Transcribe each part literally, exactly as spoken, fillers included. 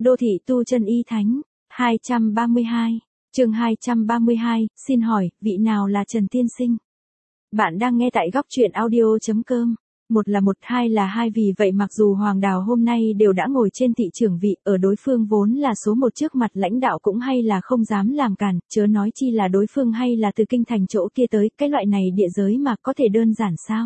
Đô thị tu chân y thánh, hai trăm ba mươi hai, chương hai trăm ba mươi hai, xin hỏi, vị nào là Trần Tiên Sinh? Bạn đang nghe tại góc truyện audio.com. Một là một, hai là hai, vì vậy mặc dù Hoàng Đào hôm nay đều đã ngồi trên thị trưởng vị, ở đối phương vốn là số một trước mặt lãnh đạo cũng hay là không dám làm cản, chớ nói chi là đối phương hay là từ kinh thành chỗ kia tới, cái loại này địa giới mà có thể đơn giản sao?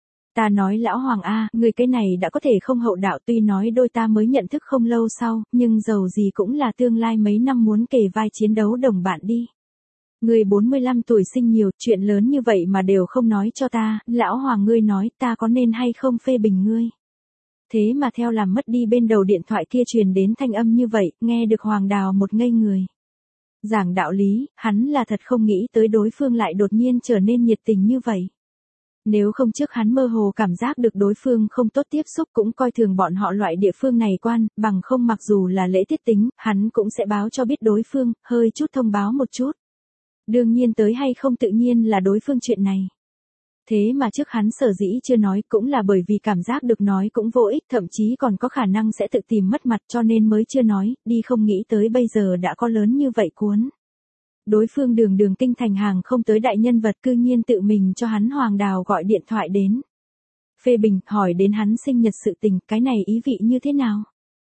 Ta nói lão Hoàng A, người cái này đã có thể không hậu đạo, tuy nói đôi ta mới nhận thức không lâu sau, nhưng dầu gì cũng là tương lai mấy năm muốn kề vai chiến đấu đồng bạn đi. Người bốn mươi lăm tuổi sinh nhiều, chuyện lớn như vậy mà đều không nói cho ta, lão Hoàng ngươi nói ta có nên hay không phê bình ngươi. Thế mà theo làm mất đi bên đầu điện thoại kia truyền đến thanh âm như vậy, nghe được Hoàng Đào một ngây người. Giảng đạo lý, hắn là thật không nghĩ tới đối phương lại đột nhiên trở nên nhiệt tình như vậy. Nếu không trước hắn mơ hồ cảm giác được đối phương không tốt tiếp xúc cũng coi thường bọn họ loại địa phương này quan, bằng không mặc dù là lễ tiết tính, hắn cũng sẽ báo cho biết đối phương, hơi chút thông báo một chút. Đương nhiên tới hay không tự nhiên là đối phương chuyện này. Thế mà trước hắn sở dĩ chưa nói cũng là bởi vì cảm giác được nói cũng vô ích, thậm chí còn có khả năng sẽ tự tìm mất mặt cho nên mới chưa nói, đi không nghĩ tới bây giờ đã có lớn như vậy cuốn. Đối phương đường đường kinh thành hàng không tới đại nhân vật cư nhiên tự mình cho hắn Hoàng Đào gọi điện thoại đến. Phê bình, hỏi đến hắn sinh nhật sự tình, cái này ý vị như thế nào?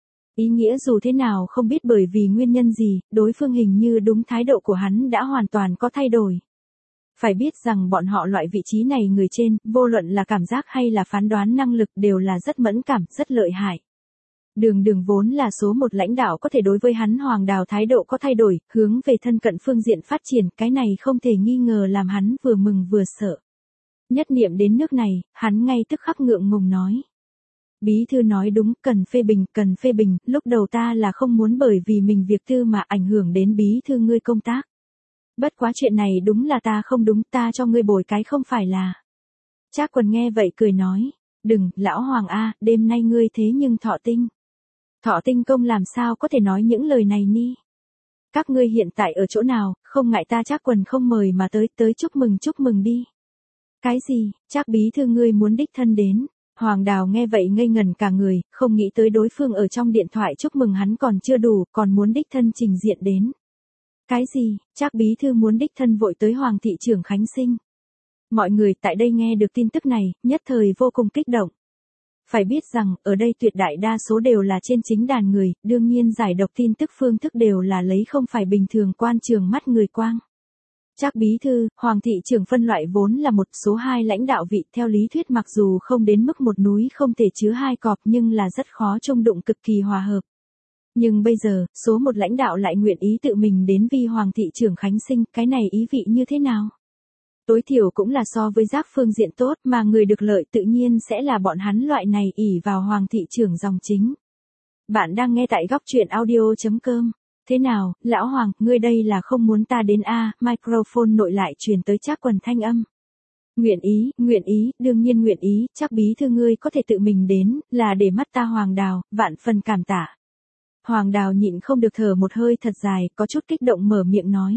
Ý nghĩa dù thế nào không biết bởi vì nguyên nhân gì, đối phương hình như đúng thái độ của hắn đã hoàn toàn có thay đổi. Phải biết rằng bọn họ loại vị trí này người trên, vô luận là cảm giác hay là phán đoán năng lực đều là rất mẫn cảm, rất lợi hại. Đường đường vốn là số một lãnh đạo có thể đối với hắn Hoàng Đào thái độ có thay đổi, hướng về thân cận phương diện phát triển, cái này không thể nghi ngờ làm hắn vừa mừng vừa sợ. Nhất niệm đến nước này, hắn ngay tức khắc ngượng ngùng nói. Bí thư nói đúng, cần phê bình, cần phê bình, lúc đầu ta là không muốn bởi vì mình việc tư mà ảnh hưởng đến bí thư ngươi công tác. Bất quá chuyện này đúng là ta không đúng, ta cho ngươi bồi cái không phải là. Trác Quần nghe vậy cười nói, đừng, lão Hoàng A, đêm nay ngươi thế nhưng thọ tinh. Thọ tinh công làm sao có thể nói những lời này ni. Các ngươi hiện tại ở chỗ nào, không ngại ta Trác Quần không mời mà tới, tới chúc mừng chúc mừng đi. Cái gì, Trác bí thư ngươi muốn đích thân đến. Hoàng Đào nghe vậy ngây ngẩn cả người, không nghĩ tới đối phương ở trong điện thoại chúc mừng hắn còn chưa đủ, còn muốn đích thân trình diện đến. Cái gì, Trác bí thư muốn đích thân vội tới Hoàng thị trưởng Khánh Sinh. Mọi người tại đây nghe được tin tức này, nhất thời vô cùng kích động. Phải biết rằng, ở đây tuyệt đại đa số đều là trên chính đàn người, đương nhiên giải độc tin tức phương thức đều là lấy không phải bình thường quan trường mắt người quang. Trác bí thư, Hoàng thị trưởng phân loại vốn là một số hai lãnh đạo vị, theo lý thuyết mặc dù không đến mức một núi không thể chứa hai cọp nhưng là rất khó chung đụng, cực kỳ hòa hợp. Nhưng bây giờ, số một lãnh đạo lại nguyện ý tự mình đến vi Hoàng thị trưởng Khánh Sinh, cái này ý vị như thế nào? Tối thiểu cũng là so với Giác phương diện tốt, mà người được lợi tự nhiên sẽ là bọn hắn loại này ỷ vào Hoàng thị trưởng dòng chính. Bạn đang nghe tại góc truyện audio.com. Thế nào, lão Hoàng, ngươi đây là không muốn ta đến a? Microphone nội lại truyền tới Trác Quần thanh âm. Nguyện ý, nguyện ý, đương nhiên nguyện ý, Trác bí thư ngươi có thể tự mình đến, là để mắt ta Hoàng Đào, vạn phần cảm tạ. Hoàng Đào nhịn không được thở một hơi thật dài, có chút kích động mở miệng nói.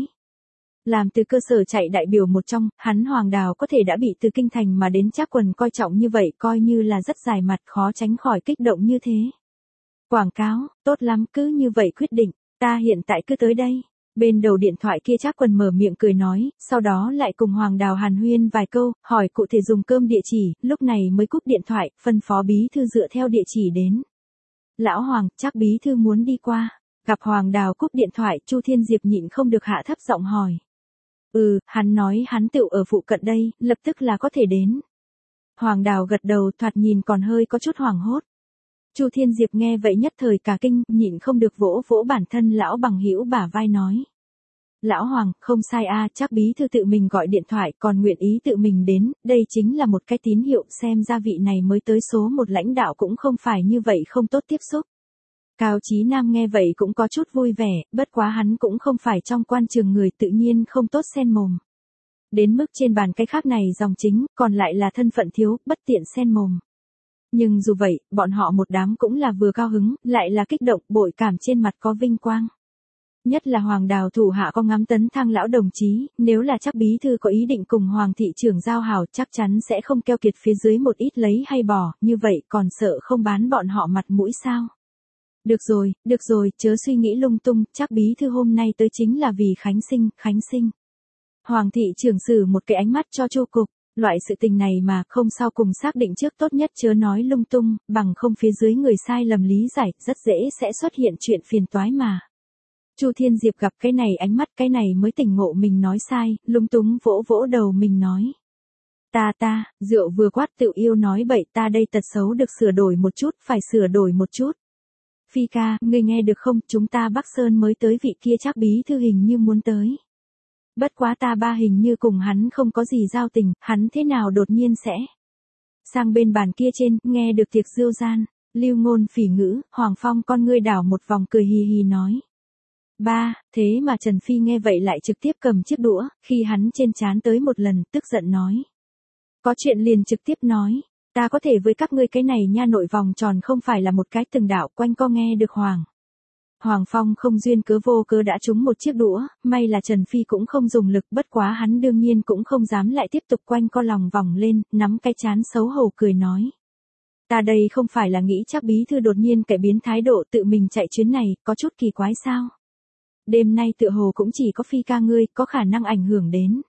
Làm từ cơ sở chạy đại biểu một trong, hắn Hoàng Đào có thể đã bị từ kinh thành mà đến Trác Quần coi trọng như vậy, coi như là rất dài mặt, khó tránh khỏi kích động như thế. Quảng cáo, tốt lắm, cứ như vậy quyết định, ta hiện tại cứ tới đây. Bên đầu điện thoại kia Trác Quần mở miệng cười nói, sau đó lại cùng Hoàng Đào hàn huyên vài câu, hỏi cụ thể dùng cơm địa chỉ, lúc này mới cúp điện thoại, phân phó bí thư dựa theo địa chỉ đến. Lão Hoàng, Trác bí thư muốn đi qua. Gặp Hoàng Đào cúp điện thoại, Chu Thiên Diệp nhịn không được hạ thấp giọng hỏi. Ừ, hắn nói hắn tựu ở phụ cận đây, lập tức là có thể đến. Hoàng Đào gật đầu, thoạt nhìn còn hơi có chút hoảng hốt. Chu Thiên Diệp nghe vậy nhất thời cả kinh, nhịn không được vỗ vỗ bản thân lão bằng hữu bả vai nói. Lão Hoàng, không sai a, Trác bí thư tự mình gọi điện thoại còn nguyện ý tự mình đến, đây chính là một cái tín hiệu, xem ra vị này mới tới số một lãnh đạo cũng không phải như vậy không tốt tiếp xúc. Cao Chí Nam nghe vậy cũng có chút vui vẻ, bất quá hắn cũng không phải trong quan trường người tự nhiên không tốt xen mồm. Đến mức trên bàn cái khác này dòng chính, còn lại là thân phận thiếu, bất tiện xen mồm. Nhưng dù vậy, bọn họ một đám cũng là vừa cao hứng, lại là kích động, bội cảm trên mặt có vinh quang. Nhất là Hoàng Đào thủ hạ có ngắm Tấn Thang lão đồng chí, nếu là Trác bí thư có ý định cùng Hoàng thị trưởng giao hảo chắc chắn sẽ không keo kiệt phía dưới một ít lấy hay bỏ, như vậy còn sợ không bán bọn họ mặt mũi sao. Được rồi, được rồi, chớ suy nghĩ lung tung, chắc bí thư hôm nay tới chính là vì Khánh sinh, Khánh sinh. Hoàng thị trưởng sử một cái ánh mắt cho Chu Cục, loại sự tình này mà không sao cùng xác định trước tốt nhất chớ nói lung tung, bằng không phía dưới người sai lầm lý giải, rất dễ sẽ xuất hiện chuyện phiền toái mà. Chu Thiên Diệp gặp cái này ánh mắt cái này mới tỉnh ngộ mình nói sai, lung túng vỗ vỗ đầu mình nói. Ta ta, rượu vừa quát tự yêu nói bậy ta đây tật xấu được sửa đổi một chút, phải sửa đổi một chút. Phi ca, ngươi nghe được không, chúng ta Bắc Sơn mới tới vị kia chắc bí thư hình như muốn tới. Bất quá ta ba hình như cùng hắn không có gì giao tình, hắn thế nào đột nhiên sẽ. Sang bên bàn kia trên, nghe được tiệc rượu gian, lưu ngôn phỉ ngữ, Hoàng Phong con ngươi đảo một vòng cười hì hì nói. Ba, thế mà Trần Phi nghe vậy lại trực tiếp cầm chiếc đũa, khi hắn trên trán tới một lần, tức giận nói. Có chuyện liền trực tiếp nói, ta có thể với các ngươi cái này nha nội vòng tròn không phải là một cái từng đạo quanh co nghe được Hoàng. Hoàng Phong không duyên cớ vô cớ đã trúng một chiếc đũa, may là Trần Phi cũng không dùng lực bất quá hắn đương nhiên cũng không dám lại tiếp tục quanh co lòng vòng lên, nắm cái chán xấu hổ cười nói. Ta đây không phải là nghĩ chắc bí thư đột nhiên cải biến thái độ tự mình chạy chuyến này, có chút kỳ quái sao? Đêm nay tựa hồ cũng chỉ có Phi ca ngươi, có khả năng ảnh hưởng đến.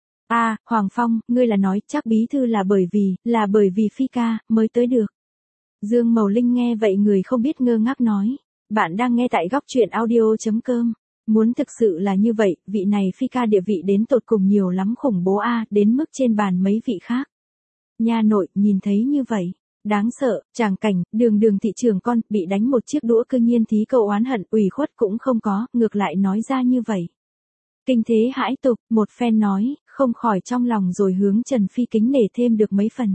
À, Hoàng Phong, ngươi là nói chắc bí thư là bởi vì, là bởi vì Phi ca, mới tới được. Dương Mầu Linh nghe vậy người không biết ngơ ngác nói. Bạn đang nghe tại góc truyện audio.com. Muốn thực sự là như vậy, vị này Phi ca địa vị đến tột cùng nhiều lắm khủng bố a, đến mức trên bàn mấy vị khác. Nha nội, nhìn thấy như vậy. Đáng sợ, tràng cảnh, đường đường thị trường con, bị đánh một chiếc đũa cư nhiên thí câu oán hận, ủy khuất cũng không có, ngược lại nói ra như vậy. Kinh thế hãi tục, một phen nói, không khỏi trong lòng rồi hướng Trần Phi kính nể thêm được mấy phần.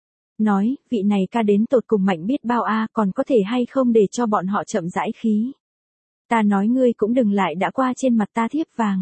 Nói, vị này ca đến tột cùng mạnh biết bao a, còn có thể hay không để cho bọn họ chậm rãi khí. Ta nói ngươi cũng đừng lại đã qua trên mặt ta thiếp vàng.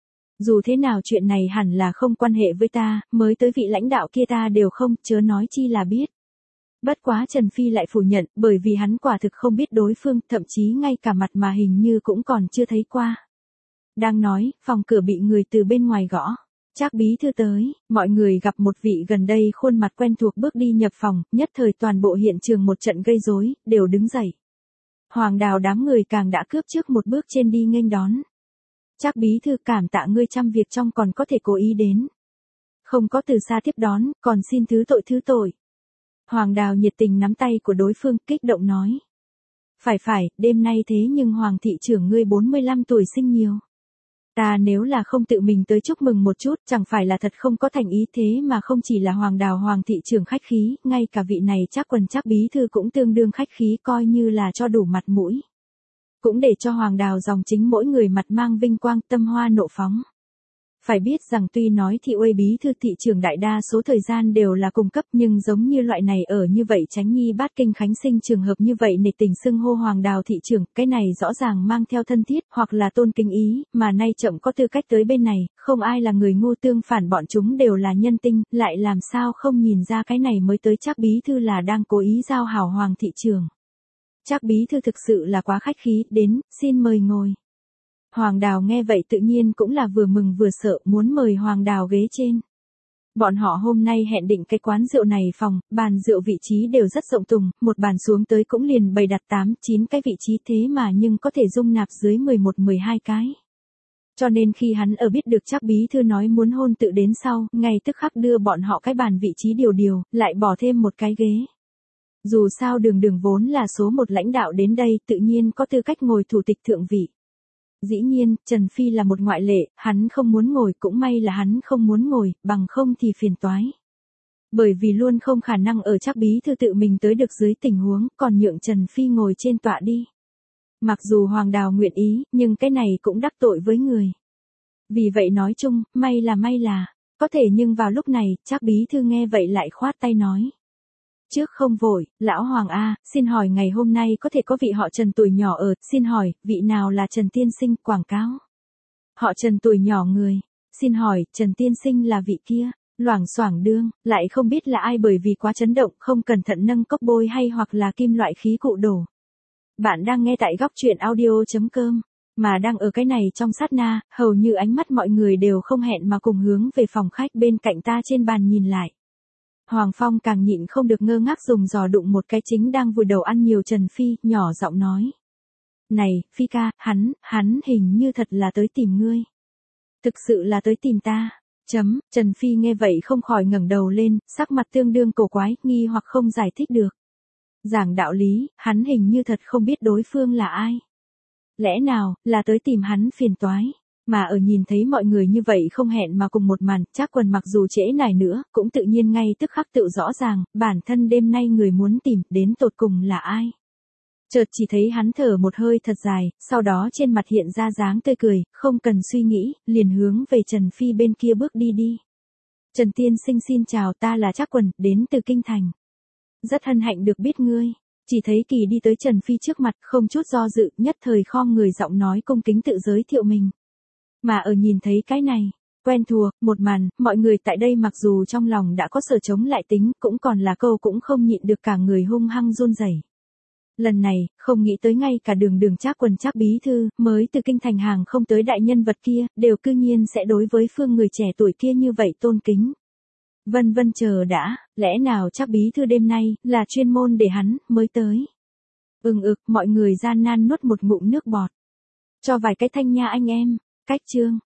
Dù thế nào chuyện này hẳn là không quan hệ với ta, mới tới vị lãnh đạo kia ta đều không, chớ nói chi là biết. Bất quá Trần Phi lại phủ nhận, bởi vì hắn quả thực không biết đối phương, thậm chí ngay cả mặt mà hình như cũng còn chưa thấy qua. Đang nói, phòng cửa bị người từ bên ngoài gõ. Trác bí thư tới, mọi người gặp một vị gần đây khuôn mặt quen thuộc bước đi nhập phòng, nhất thời toàn bộ hiện trường một trận gây rối, đều đứng dậy. Hoàng Đào đám người càng đã cướp trước một bước trên đi nghênh đón. Trác bí thư cảm tạ ngươi trăm việc trong còn có thể cố ý đến. Không có từ xa tiếp đón, còn xin thứ tội thứ tội. Hoàng Đào nhiệt tình nắm tay của đối phương, kích động nói. Phải phải, đêm nay thế nhưng Hoàng thị trưởng ngươi bốn mươi lăm tuổi sinh nhiều. Ta nếu là không tự mình tới chúc mừng một chút, chẳng phải là thật không có thành ý thế mà không chỉ là Hoàng Đào Hoàng thị trưởng khách khí, ngay cả vị này chắc quần chắc bí thư cũng tương đương khách khí coi như là cho đủ mặt mũi. Cũng để cho Hoàng Đào dòng chính mỗi người mặt mang vinh quang tâm hoa nộ phóng. Phải biết rằng tuy nói thị uy bí thư thị trưởng đại đa số thời gian đều là cung cấp nhưng giống như loại này ở như vậy tránh nghi bát kinh khánh sinh trường hợp như vậy nịch tình xưng hô Hoàng Đào thị trưởng, cái này rõ ràng mang theo thân thiết hoặc là tôn kính ý, mà nay chậm có tư cách tới bên này, không ai là người ngu tương phản bọn chúng đều là nhân tinh, lại làm sao không nhìn ra cái này mới tới chắc bí thư là đang cố ý giao hảo Hoàng thị trưởng. Chắc bí thư thực sự là quá khách khí, đến, xin mời ngồi. Hoàng Đào nghe vậy tự nhiên cũng là vừa mừng vừa sợ muốn mời Hoàng Đào ghế trên. Bọn họ hôm nay hẹn định cái quán rượu này phòng, bàn rượu vị trí đều rất rộng tùng, một bàn xuống tới cũng liền bày đặt tám, chín cái vị trí thế mà nhưng có thể dung nạp dưới mười một, mười hai cái. Cho nên khi hắn ở biết được chắc bí thư nói muốn hôn tự đến sau, ngay tức khắc đưa bọn họ cái bàn vị trí điều điều, lại bỏ thêm một cái ghế. Dù sao đường đường vốn là số một lãnh đạo đến đây tự nhiên có tư cách ngồi thủ tịch thượng vị. Dĩ nhiên, Trần Phi là một ngoại lệ, hắn không muốn ngồi cũng may là hắn không muốn ngồi, bằng không thì phiền toái. Bởi vì luôn không khả năng ở chắc bí thư tự mình tới được dưới tình huống, còn nhượng Trần Phi ngồi trên tọa đi. Mặc dù Hoàng Đào nguyện ý, nhưng cái này cũng đắc tội với người. Vì vậy nói chung, may là may là, có thể nhưng vào lúc này, chắc bí thư nghe vậy lại khoát tay nói. Trước không vội, lão Hoàng A, xin hỏi ngày hôm nay có thể có vị họ Trần tuổi nhỏ ở, xin hỏi, vị nào là Trần Tiên Sinh, quảng cáo. Họ Trần tuổi nhỏ người, xin hỏi, Trần Tiên Sinh là vị kia, loảng xoảng đương, lại không biết là ai bởi vì quá chấn động, không cẩn thận nâng cốc bôi hay hoặc là kim loại khí cụ đổ. Bạn đang nghe tại góc truyện audio.com, mà đang ở cái này trong sát na, hầu như ánh mắt mọi người đều không hẹn mà cùng hướng về phòng khách bên cạnh ta trên bàn nhìn lại. Hoàng Phong càng nhịn không được ngơ ngác dùng giò đụng một cái chính đang vùi đầu ăn nhiều Trần Phi, nhỏ giọng nói. Này, Phi ca, hắn, hắn hình như thật là tới tìm ngươi. Thực sự là tới tìm ta. Chấm, Trần Phi nghe vậy không khỏi ngẩng đầu lên, sắc mặt tương đương cổ quái, nghi hoặc không giải thích được. Giảng đạo lý, hắn hình như thật không biết đối phương là ai. Lẽ nào, là tới tìm hắn phiền toái. Mà ở nhìn thấy mọi người như vậy không hẹn mà cùng một màn, Trác Quần mặc dù trễ nải nữa, cũng tự nhiên ngay tức khắc tự rõ ràng, bản thân đêm nay người muốn tìm, đến tột cùng là ai. Chợt chỉ thấy hắn thở một hơi thật dài, sau đó trên mặt hiện ra dáng tươi cười, không cần suy nghĩ, liền hướng về Trần Phi bên kia bước đi đi. Trần tiên sinh xin chào, ta là Trác Quần, đến từ Kinh Thành. Rất hân hạnh được biết ngươi. Chỉ thấy Kỳ đi tới Trần Phi trước mặt, không chút do dự, nhất thời khom người giọng nói cung kính tự giới thiệu mình. Mà ở nhìn thấy cái này, quen thuộc, một màn, mọi người tại đây mặc dù trong lòng đã có sở chống lại tính, cũng còn là câu cũng không nhịn được cả người hung hăng run rẩy. Lần này, không nghĩ tới ngay cả đường đường Trác Quần Trác bí thư, mới từ Kinh Thành hàng không tới đại nhân vật kia, đều cư nhiên sẽ đối với phương người trẻ tuổi kia như vậy tôn kính. Vân vân chờ đã, lẽ nào Trác bí thư đêm nay, là chuyên môn để hắn, mới tới. Ừng ực, mọi người gian nan nuốt một ngụm nước bọt. Cho vài cái thanh nha anh em, cách chương.